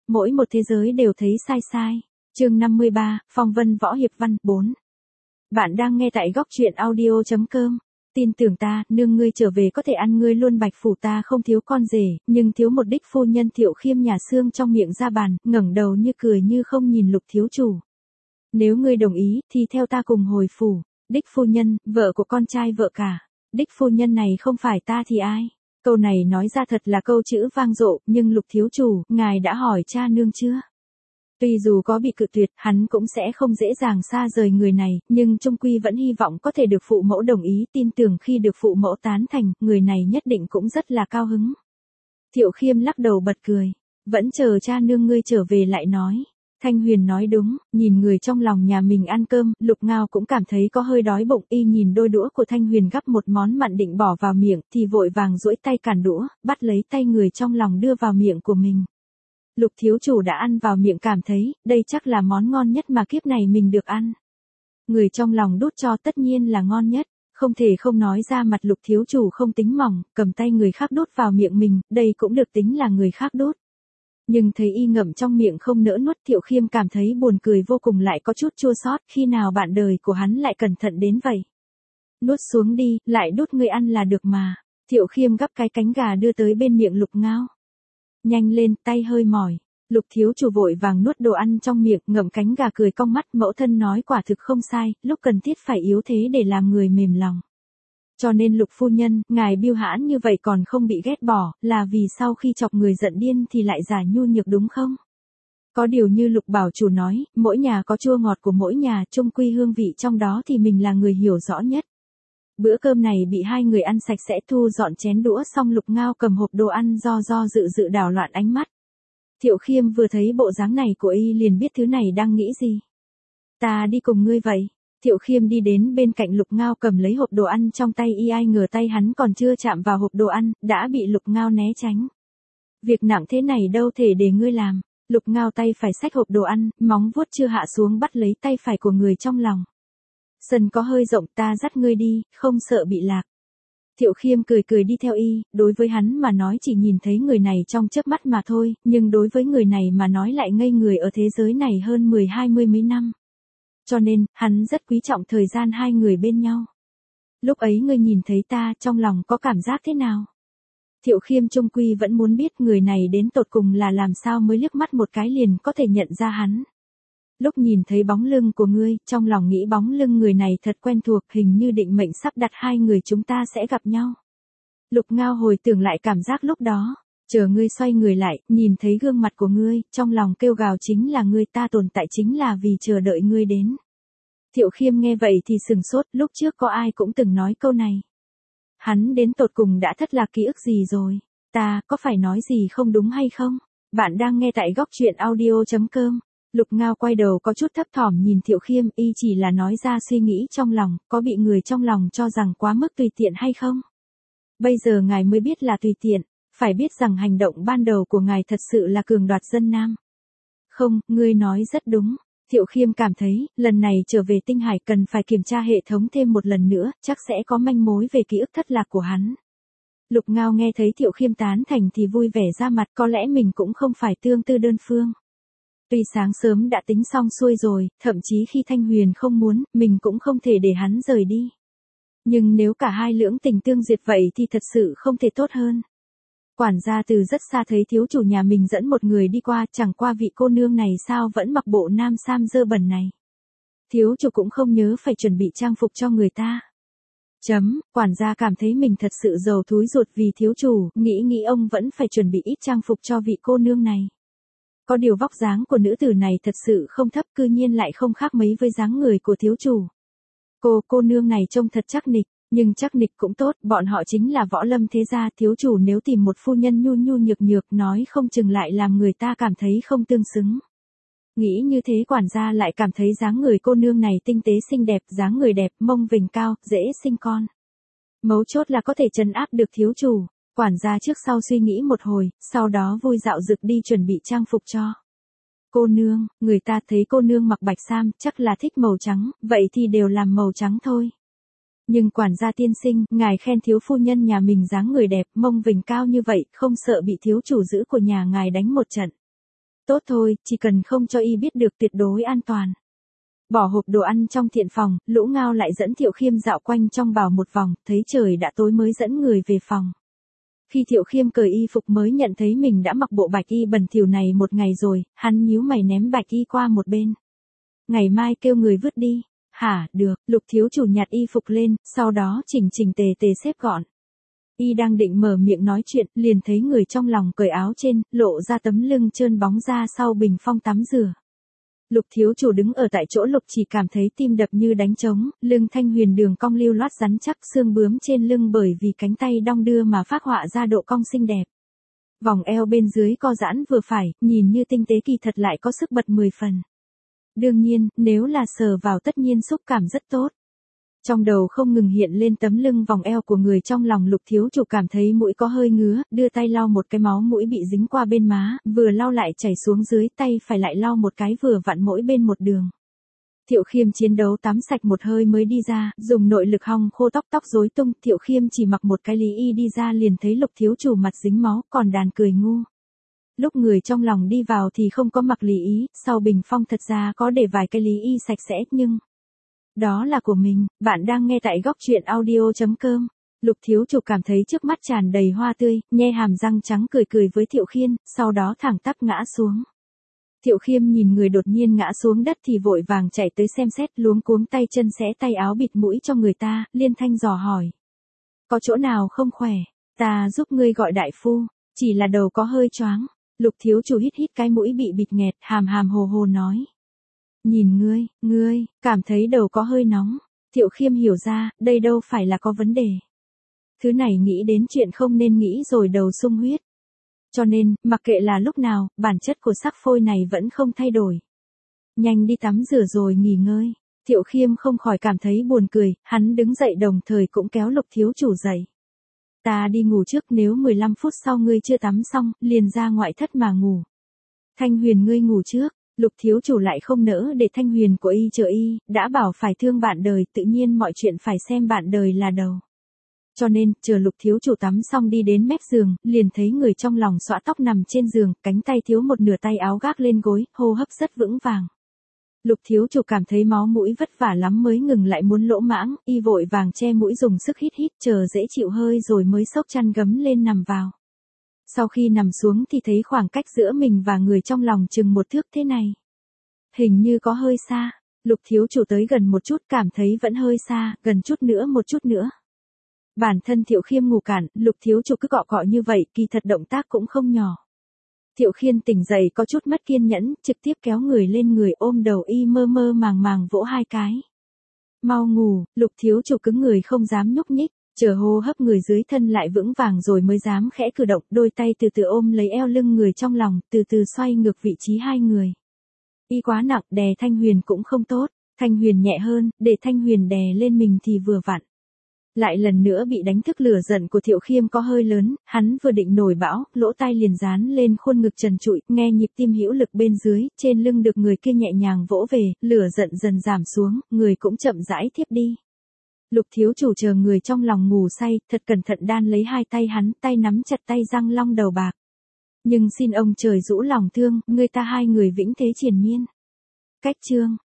Mỗi một thế giới đều thấy sai sai. Chương 53, Phong vân võ hiệp văn 4. Bạn đang nghe tại góc truyện audio.com. Tin tưởng ta, nương ngươi trở về có thể ăn ngươi luôn. Bạch phủ ta không thiếu con rể, nhưng thiếu một đích phu nhân. Thiệu Khiêm nhà xương trong miệng ra bàn, ngẩng đầu như cười như không nhìn Lục thiếu chủ. Nếu ngươi đồng ý, thì theo ta cùng hồi phủ. Đích phu nhân, vợ của con trai vợ cả. Đích phu nhân này không phải ta thì ai? Câu này nói ra thật là câu chữ vang dội, nhưng Lục thiếu chủ, ngài đã hỏi cha nương chưa? Tuy dù có bị cự tuyệt, hắn cũng sẽ không dễ dàng xa rời người này, nhưng chung quy vẫn hy vọng có thể được phụ mẫu đồng ý. Tin tưởng khi được phụ mẫu tán thành, người này nhất định cũng rất là cao hứng. Thiệu Khiêm lắc đầu bật cười. Vẫn chờ cha nương ngươi trở về lại nói. Thanh Huyền nói đúng, nhìn người trong lòng nhà mình ăn cơm, Lục Ngao cũng cảm thấy có hơi đói bụng. Y nhìn đôi đũa của Thanh Huyền gắp một món mặn định bỏ vào miệng, thì vội vàng duỗi tay cản đũa, bắt lấy tay người trong lòng đưa vào miệng của mình. Lục thiếu chủ đã ăn vào miệng cảm thấy, đây chắc là món ngon nhất mà kiếp này mình được ăn. Người trong lòng đút cho tất nhiên là ngon nhất, không thể không nói ra mặt. Lục thiếu chủ không tính mỏng, cầm tay người khác đút vào miệng mình, đây cũng được tính là người khác đút. Nhưng thấy y ngậm trong miệng không nỡ nuốt, Thiệu Khiêm cảm thấy buồn cười vô cùng, lại có chút chua xót. Khi nào bạn đời của hắn lại cẩn thận đến vậy? Nuốt xuống đi, lại đút người ăn là được mà. Thiệu Khiêm gắp cái cánh gà đưa tới bên miệng Lục Ngao. Nhanh lên, tay hơi mỏi. Lục thiếu chủ vội vàng nuốt đồ ăn trong miệng, ngậm cánh gà cười cong mắt. Mẫu thân nói quả thực không sai, lúc cần thiết phải yếu thế để làm người mềm lòng. Cho nên Lục phu nhân, ngài biêu hãn như vậy còn không bị ghét bỏ, là vì sau khi chọc người giận điên thì lại giả nhu nhược đúng không? Có điều như Lục bảo chủ nói, mỗi nhà có chua ngọt của mỗi nhà, chung quy hương vị trong đó thì mình là người hiểu rõ nhất. Bữa cơm này bị hai người ăn sạch sẽ, thu dọn chén đũa xong. Lục Ngao cầm hộp đồ ăn do dự đảo loạn ánh mắt. Thiệu Khiêm vừa thấy bộ dáng này của y liền biết thứ này đang nghĩ gì. Ta đi cùng ngươi vậy. Thiệu Khiêm đi đến bên cạnh Lục Ngao cầm lấy hộp đồ ăn trong tay y, ai ngờ tay hắn còn chưa chạm vào hộp đồ ăn, đã bị Lục Ngao né tránh. Việc nặng thế này đâu thể để ngươi làm. Lục Ngao tay phải xách hộp đồ ăn, móng vuốt chưa hạ xuống bắt lấy tay phải của người trong lòng. Sân có hơi rộng, ta dắt ngươi đi, không sợ bị lạc. Thiệu Khiêm cười đi theo y, đối với hắn mà nói chỉ nhìn thấy người này trong chớp mắt mà thôi, nhưng đối với người này mà nói lại ngây người ở thế giới này hơn 10-20 mấy năm. Cho nên, hắn rất quý trọng thời gian hai người bên nhau. Lúc ấy ngươi nhìn thấy ta, trong lòng có cảm giác thế nào? Thiệu Khiêm chung quy vẫn muốn biết người này đến tột cùng là làm sao mới liếc mắt một cái liền có thể nhận ra hắn. Lúc nhìn thấy bóng lưng của ngươi, trong lòng nghĩ bóng lưng người này thật quen thuộc, hình như định mệnh sắp đặt hai người chúng ta sẽ gặp nhau. Lục Ngao hồi tưởng lại cảm giác lúc đó, chờ ngươi xoay người lại, nhìn thấy gương mặt của ngươi, trong lòng kêu gào chính là ngươi, ta tồn tại chính là vì chờ đợi ngươi đến. Thiệu Khiêm nghe vậy thì sừng sốt, lúc trước có ai cũng từng nói câu này. Hắn đến tột cùng đã thất lạc ký ức gì rồi? Ta, có phải nói gì không đúng hay không? Bạn đang nghe tại góc truyện audio.com. Lục Ngao quay đầu có chút thấp thỏm nhìn Thiệu Khiêm, y chỉ là nói ra suy nghĩ trong lòng, có bị người trong lòng cho rằng quá mức tùy tiện hay không? Bây giờ ngài mới biết là tùy tiện, phải biết rằng hành động ban đầu của ngài thật sự là cường đoạt dân nam. Không, ngươi nói rất đúng. Thiệu Khiêm cảm thấy, lần này trở về Tinh Hải cần phải kiểm tra hệ thống thêm một lần nữa, chắc sẽ có manh mối về ký ức thất lạc của hắn. Lục Ngao nghe thấy Thiệu Khiêm tán thành thì vui vẻ ra mặt, có lẽ mình cũng không phải tương tư đơn phương. Tuy sáng sớm đã tính xong xuôi rồi, thậm chí khi Thanh Huyền không muốn, mình cũng không thể để hắn rời đi. Nhưng nếu cả hai lưỡng tình tương duyệt vậy thì thật sự không thể tốt hơn. Quản gia từ rất xa thấy thiếu chủ nhà mình dẫn một người đi qua, chẳng qua vị cô nương này sao vẫn mặc bộ nam sam dơ bẩn này. Thiếu chủ cũng không nhớ phải chuẩn bị trang phục cho người ta. Quản gia cảm thấy mình thật sự giàu thúi ruột vì thiếu chủ, nghĩ ông vẫn phải chuẩn bị ít trang phục cho vị cô nương này. Có điều vóc dáng của nữ tử này thật sự không thấp, cư nhiên lại không khác mấy với dáng người của thiếu chủ. Cô nương này trông thật chắc nịch, nhưng chắc nịch cũng tốt, bọn họ chính là võ lâm thế gia, thiếu chủ nếu tìm một phu nhân nhu nhược nói không chừng lại làm người ta cảm thấy không tương xứng. Nghĩ như thế quản gia lại cảm thấy dáng người cô nương này tinh tế xinh đẹp, dáng người đẹp, mông vình cao, dễ sinh con. Mấu chốt là có thể trấn áp được thiếu chủ. Quản gia trước sau suy nghĩ một hồi, sau đó vui dạo dực đi chuẩn bị trang phục cho cô nương. Người ta thấy cô nương mặc bạch sam, chắc là thích màu trắng, vậy thì đều làm màu trắng thôi. Nhưng quản gia tiên sinh, ngài khen thiếu phu nhân nhà mình dáng người đẹp, mông vình cao như vậy, không sợ bị thiếu chủ giữ của nhà ngài đánh một trận. Tốt thôi, chỉ cần không cho y biết được tuyệt đối an toàn. Bỏ hộp đồ ăn trong thiện phòng, Lũ Ngao lại dẫn Thiệu Khiêm dạo quanh trong bảo một vòng, thấy trời đã tối mới dẫn người về phòng. Khi Thiệu Khiêm cởi y phục mới nhận thấy mình đã mặc bộ bạch y bẩn thỉu này một ngày rồi, hắn nhíu mày ném bạch y qua một bên. Ngày mai kêu người vứt đi. Hả, được, Lục thiếu chủ nhặt y phục lên, sau đó chỉnh chỉnh tề tề xếp gọn. Y đang định mở miệng nói chuyện, liền thấy người trong lòng cởi áo trên, lộ ra tấm lưng trơn bóng ra sau bình phong tắm rửa. Lục thiếu chủ đứng ở tại chỗ Lục chỉ cảm thấy tim đập như đánh trống, lưng Thanh Huyền đường cong lưu loát rắn chắc, xương bướm trên lưng bởi vì cánh tay đong đưa mà phác họa ra độ cong xinh đẹp. Vòng eo bên dưới co giãn vừa phải, nhìn như tinh tế kỳ thật lại có sức bật 10 phần. Đương nhiên, nếu là sờ vào tất nhiên xúc cảm rất tốt. Trong đầu không ngừng hiện lên tấm lưng vòng eo của người trong lòng Lục thiếu chủ cảm thấy mũi có hơi ngứa, đưa tay lau một cái máu mũi bị dính qua bên má, vừa lau lại chảy xuống dưới tay phải lại lau một cái vừa vặn mỗi bên một đường. Thiệu Khiêm chiến đấu tắm sạch một hơi mới đi ra, dùng nội lực hong khô tóc rối tung, Thiệu Khiêm chỉ mặc một cái lý y đi ra liền thấy Lục thiếu chủ mặt dính máu, còn đàn cười ngu. Lúc người trong lòng đi vào thì không có mặc lý y, sau bình phong thật ra có để vài cái lý y sạch sẽ, nhưng đó là của mình. Bạn đang nghe tại góc truyện audio.com. Lục thiếu chủ cảm thấy trước mắt tràn đầy hoa tươi, nhe hàm răng trắng cười với Thiệu Khiêm, sau đó thẳng tắp ngã xuống. Thiệu Khiêm nhìn người đột nhiên ngã xuống đất thì vội vàng chạy tới xem xét, luống cuống tay chân xé tay áo bịt mũi cho người ta, liên thanh dò hỏi. Có chỗ nào không khỏe? Ta giúp ngươi gọi đại phu, chỉ là đầu có hơi choáng. Lục thiếu chủ hít cái mũi bị bịt nghẹt, hàm hồ nói. Nhìn ngươi, cảm thấy đầu có hơi nóng. Thiệu Khiêm hiểu ra, đây đâu phải là có vấn đề. Thứ này nghĩ đến chuyện không nên nghĩ rồi đầu sung huyết. Cho nên, mặc kệ là lúc nào, bản chất của sắc phôi này vẫn không thay đổi. Nhanh đi tắm rửa rồi nghỉ ngơi. Thiệu Khiêm không khỏi cảm thấy buồn cười, hắn đứng dậy đồng thời cũng kéo Lục thiếu chủ dậy. Ta đi ngủ trước, nếu 15 phút sau ngươi chưa tắm xong, liền ra ngoại thất mà ngủ. Thanh Huyền ngươi ngủ trước. Lục thiếu chủ lại không nỡ để Thanh Huyền của y chờ y, đã bảo phải thương bạn đời, tự nhiên mọi chuyện phải xem bạn đời là đầu. Cho nên, chờ Lục thiếu chủ tắm xong đi đến mép giường, liền thấy người trong lòng xõa tóc nằm trên giường, cánh tay thiếu một nửa tay áo gác lên gối, hô hấp rất vững vàng. Lục thiếu chủ cảm thấy máu mũi vất vả lắm mới ngừng lại muốn lỗ mãng, y vội vàng che mũi dùng sức hít chờ dễ chịu hơi rồi mới xốc chăn gấm lên nằm vào. Sau khi nằm xuống thì thấy khoảng cách giữa mình và người trong lòng chừng 1 thước thế này. Hình như có hơi xa. Lục thiếu chủ tới gần một chút cảm thấy vẫn hơi xa, gần một chút nữa. Bản thân Thiệu Khiêm ngủ cản, Lục thiếu chủ cứ cọ như vậy, kỳ thật động tác cũng không nhỏ. Thiệu Khiêm tỉnh dậy có chút mất kiên nhẫn, trực tiếp kéo người lên người ôm đầu y mơ màng vỗ 2 cái. Mau ngủ, Lục thiếu chủ cứng người không dám nhúc nhích, chờ hô hấp người dưới thân lại vững vàng rồi mới dám khẽ cử động, đôi tay từ từ ôm lấy eo lưng người trong lòng, từ từ xoay ngược vị trí hai người. Y quá nặng, đè Thanh Huyền cũng không tốt, Thanh Huyền nhẹ hơn, để Thanh Huyền đè lên mình thì vừa vặn. Lại lần nữa bị đánh thức, lửa giận của Thiệu Khiêm có hơi lớn, hắn vừa định nổi bão, lỗ tai liền dán lên khuôn ngực trần trụi, nghe nhịp tim hữu lực bên dưới, trên lưng được người kia nhẹ nhàng vỗ về, lửa giận dần giảm xuống, người cũng chậm rãi thiếp đi. Lục thiếu chủ chờ người trong lòng ngủ say, thật cẩn thận đan lấy 2 tay hắn, tay nắm chặt tay răng long đầu bạc. Nhưng xin ông trời rũ lòng thương, người ta 2 người vĩnh thế triền miên. Cách chương